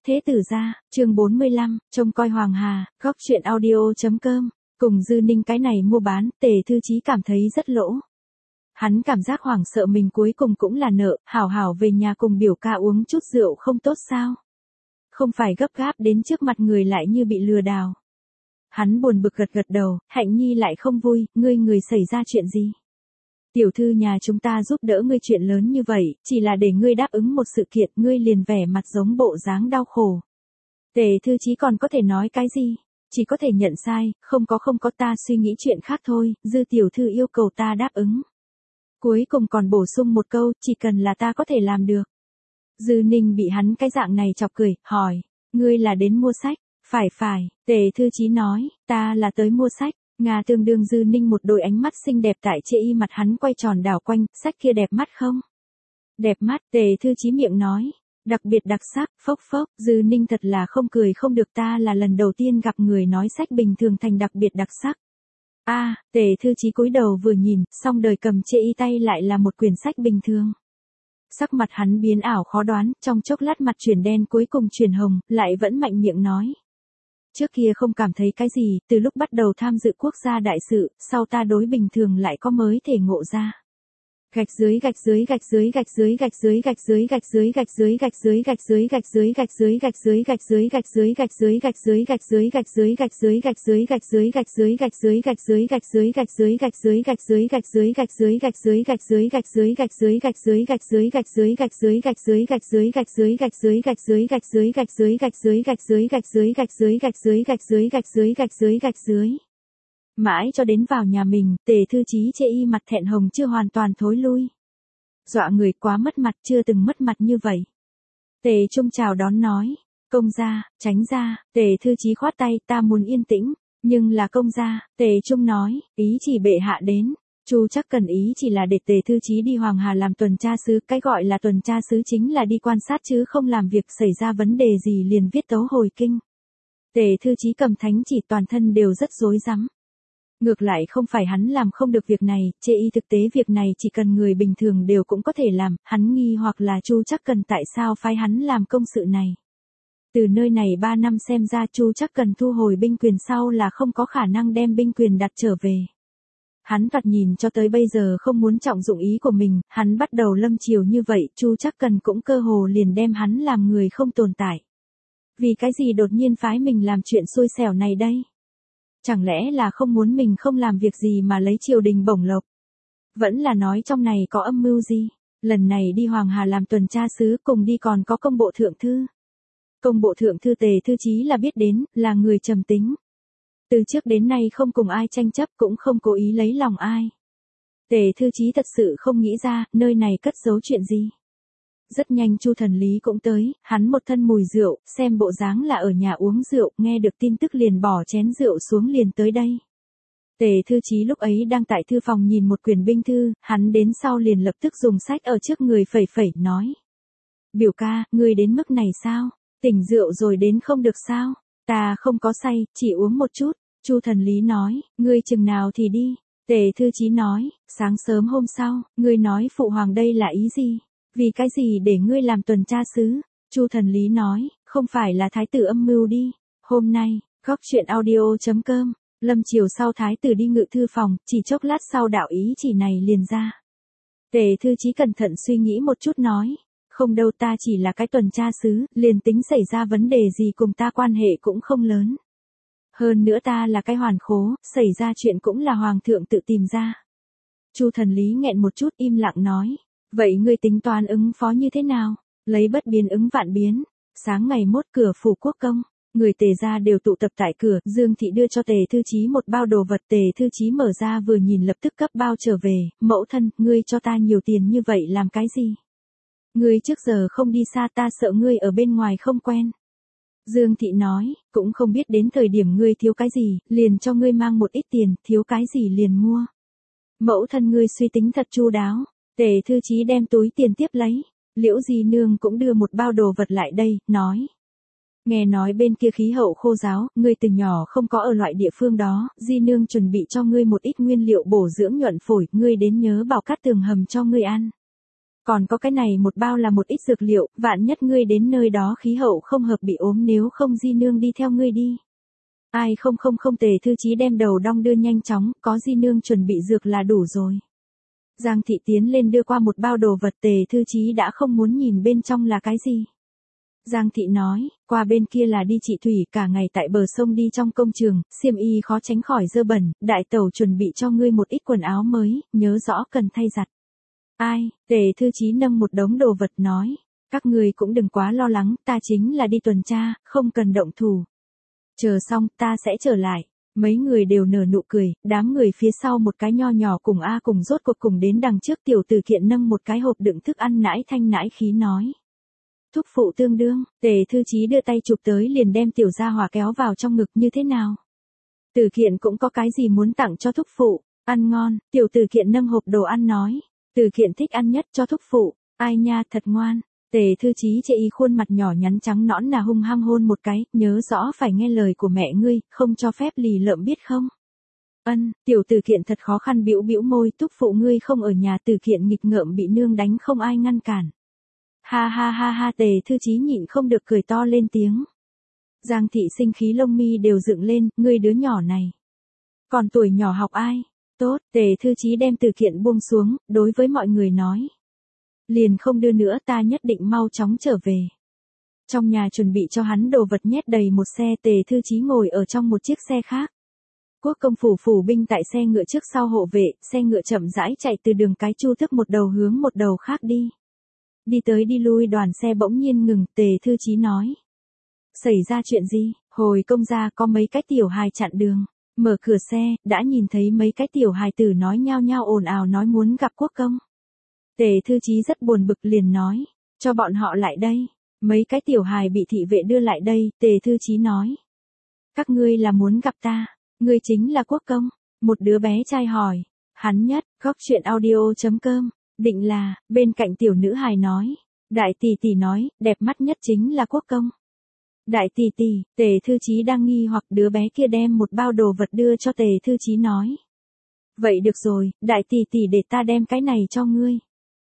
Thế tử gia, chương 45, trông coi Hoàng Hà, góc truyện audio.com. Cùng Dư Ninh cái này mua bán, Tề Thư Chí cảm thấy rất lỗ. Hắn cảm giác hoảng sợ mình cuối cùng cũng là nợ, hảo hảo về nhà cùng biểu ca uống chút rượu không tốt sao? Không phải gấp gáp đến trước mặt người lại như bị lừa đảo. Hắn buồn bực gật gật đầu, Hạnh Nhi lại không vui, người xảy ra chuyện gì? Tiểu thư nhà chúng ta giúp đỡ ngươi chuyện lớn như vậy, chỉ là để ngươi đáp ứng một sự kiện, ngươi liền vẻ mặt giống bộ dáng đau khổ. Tề Thư Chí còn có thể nói cái gì? Chỉ có thể nhận sai, không có ta suy nghĩ chuyện khác thôi, Dư tiểu thư yêu cầu ta đáp ứng. Cuối cùng còn bổ sung một câu, chỉ cần là ta có thể làm được. Dư Ninh bị hắn cái dạng này chọc cười, hỏi, ngươi là đến mua sách? Phải, Tề Thư Chí nói, ta là tới mua sách. Nga tương đương Dư Ninh một đôi ánh mắt xinh đẹp tại chê y mặt hắn quay tròn đảo quanh, sách kia đẹp mắt không? Đẹp mắt, Tề Thư Chí miệng nói, đặc biệt đặc sắc, phốc, Dư Ninh thật là không cười không được, ta là lần đầu tiên gặp người nói sách bình thường thành đặc biệt đặc sắc. Tề Thư Chí cúi đầu vừa nhìn, xong đời cầm chê y tay lại là một quyển sách bình thường. Sắc mặt hắn biến ảo khó đoán, trong chốc lát mặt chuyển đen cuối cùng chuyển hồng, lại vẫn mạnh miệng nói. Trước kia không cảm thấy cái gì, từ lúc bắt đầu tham dự quốc gia đại sự, sau ta đối bình thường lại có mới thể ngộ ra. Gạch dưới mãi cho đến vào nhà mình, Tề Thư Chí chê y mặt thẹn hồng chưa hoàn toàn thối lui. Dọa người quá mất mặt, chưa từng mất mặt như vậy. Tề Trung chào đón nói, công gia, tránh ra, Tề Thư Chí khoát tay, ta muốn yên tĩnh, nhưng là công gia, Tề Trung nói, ý chỉ bệ hạ đến. Chu chắc cần ý chỉ là để Tề Thư Chí đi Hoàng Hà làm tuần tra sứ, cái gọi là tuần tra sứ chính là đi quan sát chứ không làm việc, xảy ra vấn đề gì liền viết tấu hồi kinh. Tề Thư Chí cầm thánh chỉ toàn thân đều rất rối rắm. Ngược lại không phải hắn làm không được việc này, chê y thực tế việc này chỉ cần người bình thường đều cũng có thể làm, hắn nghi hoặc là Chu chắc cần tại sao phái hắn làm công sự này. Từ nơi này 3 năm xem ra Chu chắc cần thu hồi binh quyền sau là không có khả năng đem binh quyền đặt trở về. Hắn thoạt nhìn cho tới bây giờ không muốn trọng dụng ý của mình, hắn bắt đầu lâm chiều như vậy, Chu chắc cần cũng cơ hồ liền đem hắn làm người không tồn tại. Vì cái gì đột nhiên phái mình làm chuyện xui xẻo này đây? Chẳng lẽ là không muốn mình không làm việc gì mà lấy triều đình bổng lộc? Vẫn là nói trong này có âm mưu gì? Lần này đi Hoàng Hà làm tuần tra sứ cùng đi còn có công bộ thượng thư. Công bộ thượng thư Tề Thư Chí là biết đến, là người trầm tính. Từ trước đến nay không cùng ai tranh chấp cũng không cố ý lấy lòng ai. Tề Thư Chí thật sự không nghĩ ra, nơi này cất giấu chuyện gì. Rất nhanh Chu Thần Lý cũng tới, hắn một thân mùi rượu, xem bộ dáng là ở nhà uống rượu, nghe được tin tức liền bỏ chén rượu xuống liền tới đây. Tề Thư Chí lúc ấy đang tại thư phòng nhìn một quyển binh thư, hắn đến sau liền lập tức dùng sách ở trước người phẩy, nói. Biểu ca, ngươi đến mức này sao? Tỉnh rượu rồi đến không được sao? Ta không có say, chỉ uống một chút. Chu Thần Lý nói, ngươi chừng nào thì đi. Tề Thư Chí nói, sáng sớm hôm sau, ngươi nói phụ hoàng đây là ý gì? Vì cái gì để ngươi làm tuần tra sứ? Chu Thần Lý nói, không phải là thái tử âm mưu đi. Hôm nay, góc truyện audio.com, lâm chiều sau thái tử đi ngự thư phòng, chỉ chốc lát sau đạo ý chỉ này liền ra. Tề Thư Chí cẩn thận suy nghĩ một chút nói, không đâu, ta chỉ là cái tuần tra sứ, liền tính xảy ra vấn đề gì cùng ta quan hệ cũng không lớn. Hơn nữa ta là cái hoàn khố, xảy ra chuyện cũng là hoàng thượng tự tìm ra. Chu Thần Lý nghẹn một chút im lặng nói. Vậy ngươi tính toán ứng phó như thế nào? Lấy bất biến ứng vạn biến. Sáng ngày mốt cửa phủ quốc công, người Tề gia đều tụ tập tại cửa, Dương thị đưa cho Tề Thư Chí một bao đồ vật, Tề Thư Chí mở ra vừa nhìn lập tức cấp bao trở về, mẫu thân, ngươi cho ta nhiều tiền như vậy làm cái gì? Ngươi trước giờ không đi xa, ta sợ ngươi ở bên ngoài không quen. Dương thị nói, cũng không biết đến thời điểm ngươi thiếu cái gì, liền cho ngươi mang một ít tiền, thiếu cái gì liền mua. Mẫu thân ngươi suy tính thật chu đáo. Tề Thư Chí đem túi tiền tiếp lấy, Liễu Di Nương cũng đưa một bao đồ vật lại đây, nói. Nghe nói bên kia khí hậu khô ráo, ngươi từ nhỏ không có ở loại địa phương đó, Di Nương chuẩn bị cho ngươi một ít nguyên liệu bổ dưỡng nhuận phổi, ngươi đến nhớ bảo cát tường hầm cho ngươi ăn. Còn có cái này một bao là một ít dược liệu, vạn nhất ngươi đến nơi đó khí hậu không hợp bị ốm, nếu không Di Nương đi theo ngươi đi. Ai không, Tề Thư Chí đem đầu đong đưa nhanh chóng, có Di Nương chuẩn bị dược là đủ rồi. Giang thị tiến lên đưa qua một bao đồ vật, Tề Thư Chí đã không muốn nhìn bên trong là cái gì. Giang thị nói, qua bên kia là đi trị thủy, cả ngày tại bờ sông đi trong công trường, xiêm y khó tránh khỏi dơ bẩn, đại tẩu chuẩn bị cho ngươi một ít quần áo mới, nhớ rõ cần thay giặt. Ai, Tề Thư Chí nâng một đống đồ vật nói, các ngươi cũng đừng quá lo lắng, ta chính là đi tuần tra, không cần động thủ. Chờ xong, ta sẽ trở lại. Mấy người đều nở nụ cười, đám người phía sau một cái nho nhỏ cùng cùng rốt cuộc cùng đến đằng trước. Tiểu Tử Kiện nâng một cái hộp đựng thức ăn nãi thanh nãi khí nói. Thúc phụ tương đương, Tề Thư Chí đưa tay chụp tới liền đem Tiểu Gia Hỏa kéo vào trong ngực, như thế nào? Tử Kiện cũng có cái gì muốn tặng cho thúc phụ, ăn ngon, Tiểu Tử Kiện nâng hộp đồ ăn nói. Tử Kiện thích ăn nhất cho thúc phụ, ai nha thật ngoan. Tề Thư Chí chê y khuôn mặt nhỏ nhắn trắng nõn là hung hăng hôn một cái, nhớ rõ phải nghe lời của mẹ ngươi, không cho phép lì lợm biết không? Ân, Tiểu Tử Kiện thật khó khăn bĩu bĩu môi, thúc phụ ngươi không ở nhà. Tử Kiện nghịch ngợm bị nương đánh không ai ngăn cản. Ha, Tề Thư Chí nhịn không được cười to lên tiếng. Giang thị sinh khí lông mi đều dựng lên, ngươi đứa nhỏ này. Còn tuổi nhỏ học ai? Tốt, Tề Thư Chí đem Tử Kiện buông xuống, đối với mọi người nói. Liền không đưa nữa, ta nhất định mau chóng trở về. Trong nhà chuẩn bị cho hắn đồ vật nhét đầy một xe, Tề Thư Chí ngồi ở trong một chiếc xe khác. Quốc công phủ binh tại xe ngựa trước sau hộ vệ, xe ngựa chậm rãi chạy từ đường cái Chu Thức một đầu hướng một đầu khác đi. Đi tới đi lui đoàn xe bỗng nhiên ngừng, Tề Thư Chí nói. Xảy ra chuyện gì? Hồi công gia có mấy cái tiểu hài chặn đường. Mở cửa xe, đã nhìn thấy mấy cái tiểu hài tử nói nhao nhao ồn ào nói muốn gặp quốc công. Tề Thư Chí rất buồn bực liền nói, cho bọn họ lại đây. Mấy cái tiểu hài bị thị vệ đưa lại đây, Tề Thư Chí nói. Các ngươi là muốn gặp ta, ngươi chính là quốc công. Một đứa bé trai hỏi, hắn nhất, góc chuyện audio.com, định là, bên cạnh tiểu nữ hài nói. Đại tỷ tỷ nói, đẹp mắt nhất chính là quốc công. Đại tỷ tỷ, Tề Thư Chí đang nghi hoặc, đứa bé kia đem một bao đồ vật đưa cho Tề Thư Chí nói. Vậy được rồi, đại tỷ tỷ để ta đem cái này cho ngươi.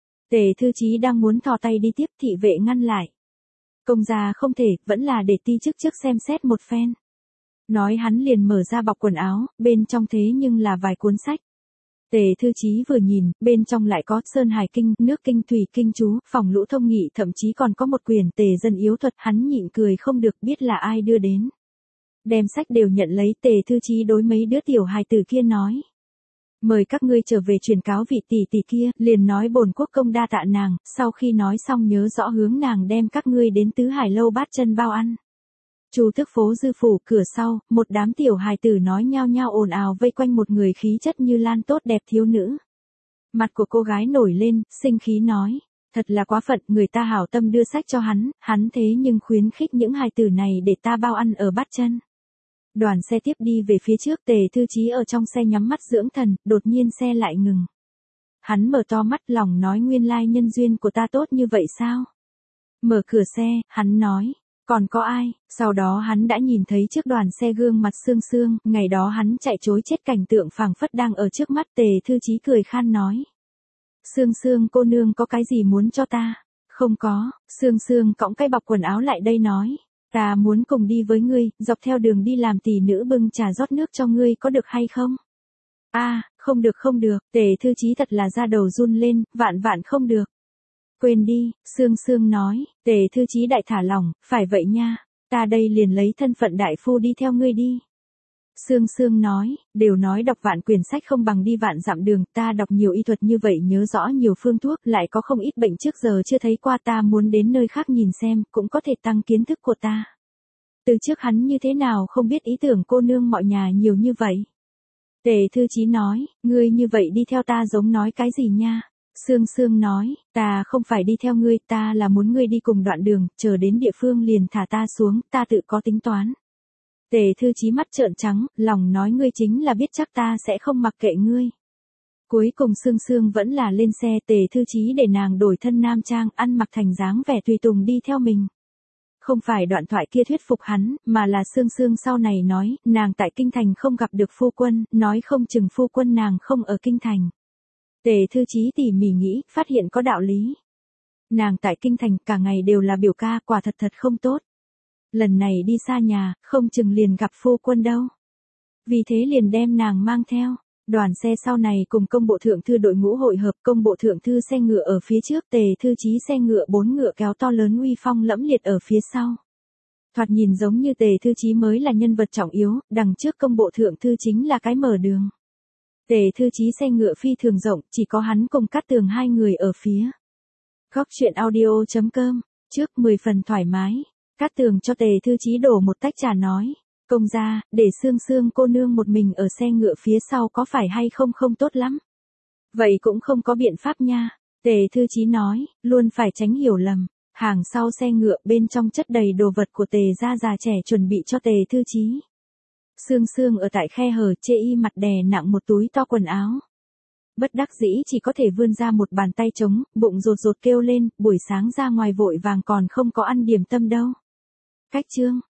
Tề Thư Chí đang muốn thò tay đi tiếp, thị vệ ngăn lại. Công gia không thể, vẫn là để ti chức trước xem xét một phen. Nói hắn liền mở ra bọc quần áo, bên trong thế nhưng là vài cuốn sách. Tề Thư Chí vừa nhìn, bên trong lại có Sơn Hải Kinh, Nước Kinh, Thủy Kinh chú, Phòng Lũ Thông Nghị, thậm chí còn có một quyển Tề Dân Yếu Thuật. Hắn nhịn cười không được, biết là ai đưa đến. Đem sách đều nhận lấy, Tề Thư Chí đối mấy đứa tiểu hài tử kia nói. Mời các ngươi trở về truyền cáo vị tỷ tỷ kia, liền nói bổn quốc công đa tạ nàng, sau khi nói xong nhớ rõ hướng nàng đem các ngươi đến Tứ Hải lâu bát chân bao ăn. Chu Thức phố dư phủ, cửa sau, một đám tiểu hài tử nói nhao nhao ồn ào vây quanh một người khí chất như lan tốt đẹp thiếu nữ. Mặt của cô gái nổi lên, sinh khí nói, thật là quá phận, người ta hảo tâm đưa sách cho hắn thế nhưng khuyến khích những hài tử này để ta bao ăn ở bát chân. Đoàn xe tiếp đi về phía trước, Tề Thư Chí ở trong xe nhắm mắt dưỡng thần, đột nhiên xe lại ngừng. Hắn mở to mắt lòng nói nguyên lai nhân duyên của ta tốt như vậy sao? Mở cửa xe, hắn nói, còn có ai? Sau đó hắn đã nhìn thấy trước đoàn xe gương mặt Sương Sương, ngày đó hắn chạy trối chết cảnh tượng phảng phất đang ở trước mắt. Tề Thư Chí cười khan nói. Sương Sương cô nương có cái gì muốn cho ta? Không có, Sương Sương cõng cái bọc quần áo lại đây nói. Ta muốn cùng đi với ngươi, dọc theo đường đi làm tỷ nữ bưng trà rót nước cho ngươi, có được hay không? Không được, Tề Thư Chí thật là da đầu run lên, vạn không được. Quên đi, Sương Sương nói, Tề Thư Chí đại thả lỏng, phải vậy nha, ta đây liền lấy thân phận đại phu đi theo ngươi đi. Sương Sương nói, đều nói đọc vạn quyển sách không bằng đi vạn dặm đường, ta đọc nhiều y thuật như vậy nhớ rõ nhiều phương thuốc, lại có không ít bệnh trước giờ chưa thấy qua, ta muốn đến nơi khác nhìn xem, cũng có thể tăng kiến thức của ta. Từ trước hắn như thế nào không biết ý tưởng cô nương mọi nhà nhiều như vậy. Tề Thư Chí nói, ngươi như vậy đi theo ta giống nói cái gì nha. Sương Sương nói, ta không phải đi theo ngươi, ta là muốn ngươi đi cùng đoạn đường, chờ đến địa phương liền thả ta xuống, ta tự có tính toán. Tề Thư Chí mắt trợn trắng, lòng nói ngươi chính là biết chắc ta sẽ không mặc kệ ngươi. Cuối cùng Sương Sương vẫn là lên xe, Tề Thư Chí để nàng đổi thân nam trang, ăn mặc thành dáng vẻ tùy tùng đi theo mình. Không phải đoạn thoại kia thuyết phục hắn, mà là Sương Sương sau này nói, nàng tại kinh thành không gặp được phu quân, nói không chừng phu quân nàng không ở kinh thành. Tề Thư Chí tỉ mỉ nghĩ, phát hiện có đạo lý. Nàng tại kinh thành cả ngày đều là biểu ca, quả thật thật không tốt. Lần này đi xa nhà, không chừng liền gặp phu quân đâu. Vì thế liền đem nàng mang theo. Đoàn xe sau này cùng công bộ thượng thư đội ngũ hội hợp, công bộ thượng thư xe ngựa ở phía trước, Tề thư chí xe ngựa 4 ngựa kéo to lớn uy phong lẫm liệt ở phía sau. Thoạt nhìn giống như Tề thư chí mới là nhân vật trọng yếu, đằng trước công bộ thượng thư chính là cái mở đường. Tề thư chí xe ngựa phi thường rộng, chỉ có hắn cùng Cát Tường hai người ở phía. Góc truyện audio.com, trước 10 phần thoải mái, Cát Tường cho Tề thư chí đổ một tách trà nói. Công gia, để Sương Sương cô nương một mình ở xe ngựa phía sau có phải hay không không tốt lắm. Vậy cũng không có biện pháp nha. Tề thư chí nói, luôn phải tránh hiểu lầm. Hàng sau xe ngựa bên trong chất đầy đồ vật của Tề gia già trẻ chuẩn bị cho Tề thư chí. Sương Sương ở tại khe hở chê y mặt đè nặng một túi to quần áo. Bất đắc dĩ chỉ có thể vươn ra một bàn tay trống, bụng rột rột kêu lên, buổi sáng ra ngoài vội vàng còn không có ăn điểm tâm đâu. Cách chương